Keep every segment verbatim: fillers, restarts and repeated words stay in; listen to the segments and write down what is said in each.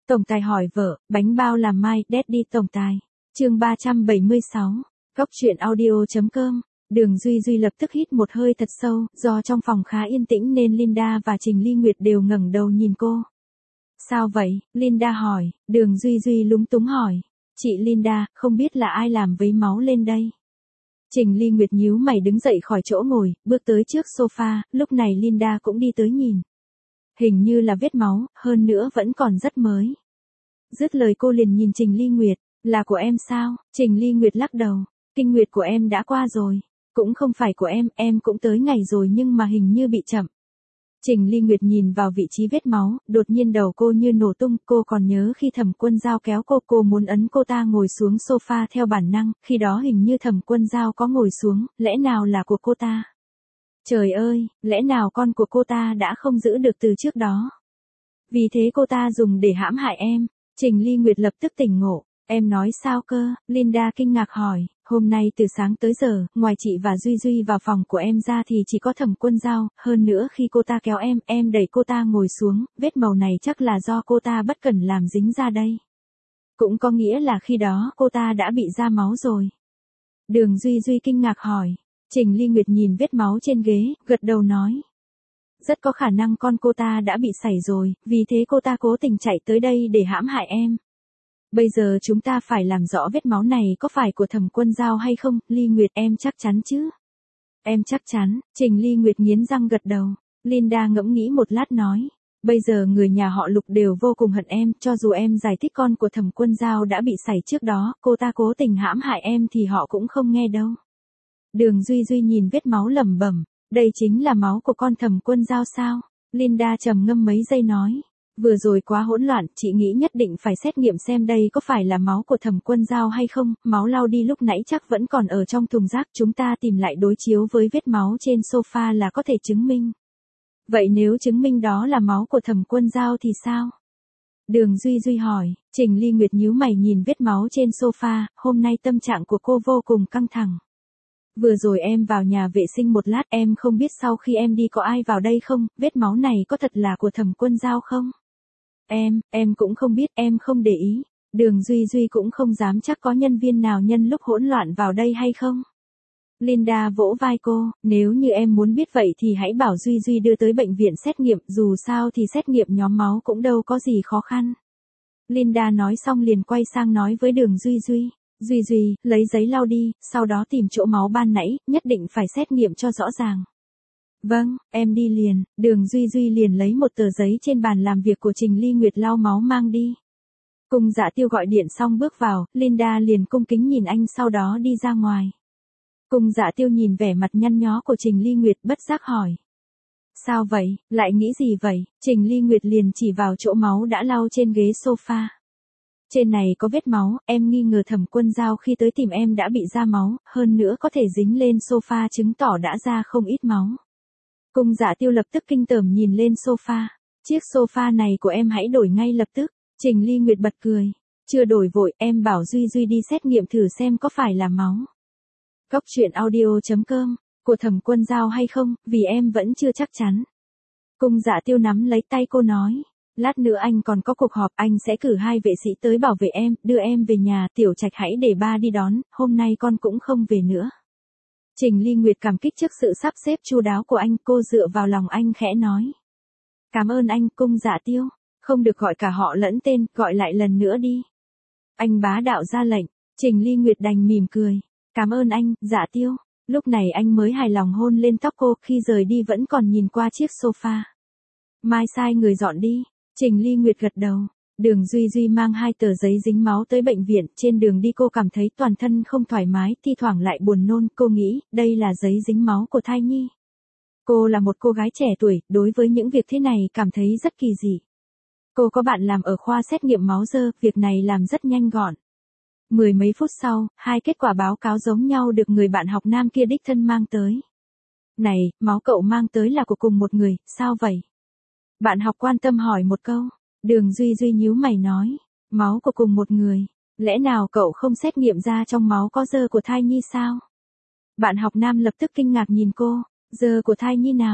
Tổng tài hỏi vợ, bánh bao làm mai, Daddy tổng tài. Chương ba trăm bảy mươi sáu. Góc truyện audio.com. Đường Duy Duy lập tức hít một hơi thật sâu, do trong phòng khá yên tĩnh nên Linda và Trình Ly Nguyệt đều ngẩng đầu nhìn cô. Sao vậy? Linda hỏi. Đường Duy Duy lúng túng hỏi. Chị Linda, không biết là ai làm vấy máu lên đây? Trình Ly Nguyệt nhíu mày đứng dậy khỏi chỗ ngồi, bước tới trước sofa, lúc này Linda cũng đi tới nhìn. Hình như là vết máu, hơn nữa vẫn còn rất mới. Dứt lời cô liền nhìn Trình Ly Nguyệt, là của em sao? Trình Ly Nguyệt lắc đầu, kinh nguyệt của em đã qua rồi. Cũng không phải của em, em cũng tới ngày rồi nhưng mà hình như bị chậm. Trình Ly Nguyệt nhìn vào vị trí vết máu, đột nhiên đầu cô như nổ tung, cô còn nhớ khi Thẩm Quân Dao kéo cô, cô muốn ấn cô ta ngồi xuống sofa theo bản năng, khi đó hình như Thẩm Quân Dao có ngồi xuống, lẽ nào là của cô ta? Trời ơi, lẽ nào con của cô ta đã không giữ được từ trước đó? Vì thế cô ta dùng để hãm hại em. Trình Ly Nguyệt lập tức tỉnh ngộ. Em nói sao cơ? Linda kinh ngạc hỏi. Hôm nay từ sáng tới giờ, ngoài chị và Duy Duy vào phòng của em ra thì chỉ có Thẩm Quân Dao, hơn nữa khi cô ta kéo em, em đẩy cô ta ngồi xuống, vết màu này chắc là do cô ta bất cẩn làm dính ra đây. Cũng có nghĩa là khi đó cô ta đã bị ra máu rồi. Đường Duy Duy kinh ngạc hỏi. Trình Ly Nguyệt nhìn vết máu trên ghế, gật đầu nói. Rất có khả năng con cô ta đã bị sảy rồi, vì thế cô ta cố tình chạy tới đây để hãm hại em. Bây giờ chúng ta phải làm rõ vết máu này có phải của Thẩm Quân Dao hay không, Ly Nguyệt em chắc chắn chứ? Em chắc chắn, Trình Ly Nguyệt nghiến răng gật đầu. Linda ngẫm nghĩ một lát nói. Bây giờ người nhà họ Lục đều vô cùng hận em, cho dù em giải thích con của Thẩm Quân Dao đã bị sảy trước đó, cô ta cố tình hãm hại em thì họ cũng không nghe đâu. Đường Duy Duy nhìn vết máu lẩm bẩm, đây chính là máu của con Thẩm Quân Dao sao? Linda trầm ngâm mấy giây nói, vừa rồi quá hỗn loạn, chị nghĩ nhất định phải xét nghiệm xem đây có phải là máu của Thẩm Quân Dao hay không, máu lau đi lúc nãy chắc vẫn còn ở trong thùng rác, chúng ta tìm lại đối chiếu với vết máu trên sofa là có thể chứng minh. Vậy nếu chứng minh đó là máu của Thẩm Quân Dao thì sao? Đường Duy Duy hỏi. Trình Ly Nguyệt nhíu mày nhìn vết máu trên sofa, hôm nay tâm trạng của cô vô cùng căng thẳng. Vừa rồi em vào nhà vệ sinh một lát, em không biết sau khi em đi có ai vào đây không, vết máu này có thật là của Thẩm Quân Dao không? Em, em cũng không biết, em không để ý. Đường Duy Duy cũng không dám chắc có nhân viên nào nhân lúc hỗn loạn vào đây hay không. Linda vỗ vai cô, nếu như em muốn biết vậy thì hãy bảo Duy Duy đưa tới bệnh viện xét nghiệm, dù sao thì xét nghiệm nhóm máu cũng đâu có gì khó khăn. Linda nói xong liền quay sang nói với Đường Duy Duy. Duy Duy, lấy giấy lau đi, sau đó tìm chỗ máu ban nãy, nhất định phải xét nghiệm cho rõ ràng. Vâng, em đi liền. Đường Duy Duy liền lấy một tờ giấy trên bàn làm việc của Trình Ly Nguyệt lau máu mang đi. Cung Dạ Tiêu gọi điện xong bước vào, Linda liền cung kính nhìn anh sau đó đi ra ngoài. Cung Dạ Tiêu nhìn vẻ mặt nhăn nhó của Trình Ly Nguyệt bất giác hỏi. Sao vậy, lại nghĩ gì vậy? Trình Ly Nguyệt liền chỉ vào chỗ máu đã lau trên ghế sofa. Trên này có vết máu, em nghi ngờ Thẩm Quân Dao khi tới tìm em đã bị ra máu, hơn nữa có thể dính lên sofa chứng tỏ đã ra không ít máu. Cung Dạ Tiêu lập tức kinh tởm nhìn lên sofa. Chiếc sofa này của em hãy đổi ngay lập tức. Trình Ly Nguyệt bật cười. Chưa đổi vội, em bảo Duy Duy đi xét nghiệm thử xem có phải là máu. Góc truyện audio.com. Của Thẩm Quân Dao hay không, vì em vẫn chưa chắc chắn. Cung Dạ Tiêu nắm lấy tay cô nói. Lát nữa anh còn có cuộc họp, anh sẽ cử hai vệ sĩ tới bảo vệ em, đưa em về nhà, Tiểu Trạch hãy để ba đi đón, hôm nay con cũng không về nữa. Trình Ly Nguyệt cảm kích trước sự sắp xếp chu đáo của anh, cô dựa vào lòng anh khẽ nói. Cảm ơn anh, Cung Dạ Tiêu, không được gọi cả họ lẫn tên, gọi lại lần nữa đi. Anh bá đạo ra lệnh, Trình Ly Nguyệt đành mỉm cười. Cảm ơn anh, Dạ Tiêu. Lúc này anh mới hài lòng hôn lên tóc cô, khi rời đi vẫn còn nhìn qua chiếc sofa. Mai sai người dọn đi. Trình Ly Nguyệt gật đầu. Đường Duy Duy mang hai tờ giấy dính máu tới bệnh viện, trên đường đi cô cảm thấy toàn thân không thoải mái, thi thoảng lại buồn nôn, cô nghĩ, đây là giấy dính máu của thai nhi. Cô là một cô gái trẻ tuổi, đối với những việc thế này cảm thấy rất kỳ dị. Cô có bạn làm ở khoa xét nghiệm máu dơ, việc này làm rất nhanh gọn. Mười mấy phút sau, hai kết quả báo cáo giống nhau được người bạn học nam kia đích thân mang tới. Này, máu cậu mang tới là của cùng một người, sao vậy? Bạn học quan tâm hỏi một câu. Đường Duy Duy nhíu mày nói. Máu của cùng một người. Lẽ nào cậu không xét nghiệm ra trong máu có dơ của thai nhi sao? Bạn học nam lập tức kinh ngạc nhìn cô. Dơ của thai nhi nào?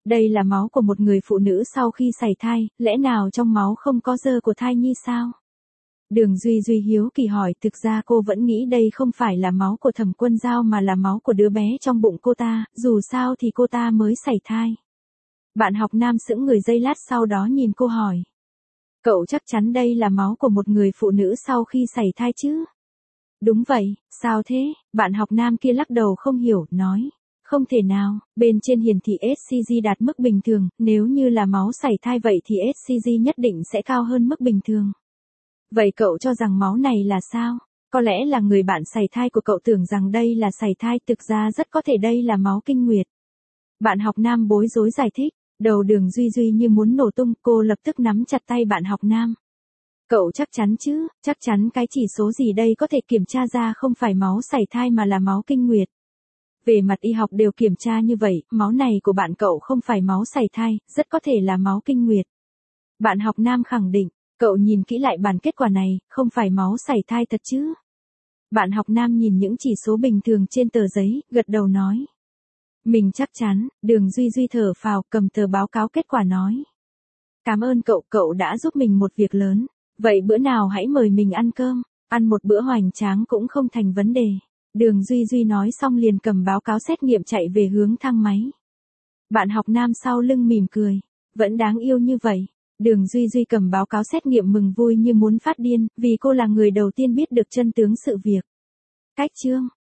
Đây là máu của một người phụ nữ sau khi sảy thai, lẽ nào trong máu không có dơ của thai nhi sao? Đường Duy Duy hiếu kỳ hỏi, thực ra cô vẫn nghĩ đây không phải là máu của Thẩm Quân Dao mà là máu của đứa bé trong bụng cô ta, dù sao thì cô ta mới sảy thai. Bạn học nam sững người giây lát sau đó nhìn cô hỏi. Cậu chắc chắn đây là máu của một người phụ nữ sau khi sảy thai chứ? Đúng vậy, sao thế? Bạn học nam kia lắc đầu không hiểu, nói. Không thể nào, bên trên hiển thị ét xê giê đạt mức bình thường, nếu như là máu sảy thai vậy thì ét xê giê nhất định sẽ cao hơn mức bình thường. Vậy cậu cho rằng máu này là sao? Có lẽ là người bạn sảy thai của cậu tưởng rằng đây là sảy thai, thực ra rất có thể đây là máu kinh nguyệt. Bạn học nam bối rối giải thích, đầu Đường Duy Duy như muốn nổ tung, cô lập tức nắm chặt tay bạn học nam. Cậu chắc chắn chứ, chắc chắn cái chỉ số gì đây có thể kiểm tra ra không phải máu sảy thai mà là máu kinh nguyệt. Về mặt y học đều kiểm tra như vậy, máu này của bạn cậu không phải máu sảy thai, rất có thể là máu kinh nguyệt. Bạn học nam khẳng định, cậu nhìn kỹ lại bản kết quả này, không phải máu sảy thai thật chứ? Bạn học nam nhìn những chỉ số bình thường trên tờ giấy, gật đầu nói. Mình chắc chắn. Đường Duy Duy thở phào, cầm tờ báo cáo kết quả nói. Cảm ơn cậu, cậu đã giúp mình một việc lớn. Vậy bữa nào hãy mời mình ăn cơm, ăn một bữa hoành tráng cũng không thành vấn đề. Đường Duy Duy nói xong liền cầm báo cáo xét nghiệm chạy về hướng thang máy. Bạn học nam sau lưng mỉm cười. Vẫn đáng yêu như vậy. Đường Duy Duy cầm báo cáo xét nghiệm mừng vui như muốn phát điên, vì cô là người đầu tiên biết được chân tướng sự việc. Cách chương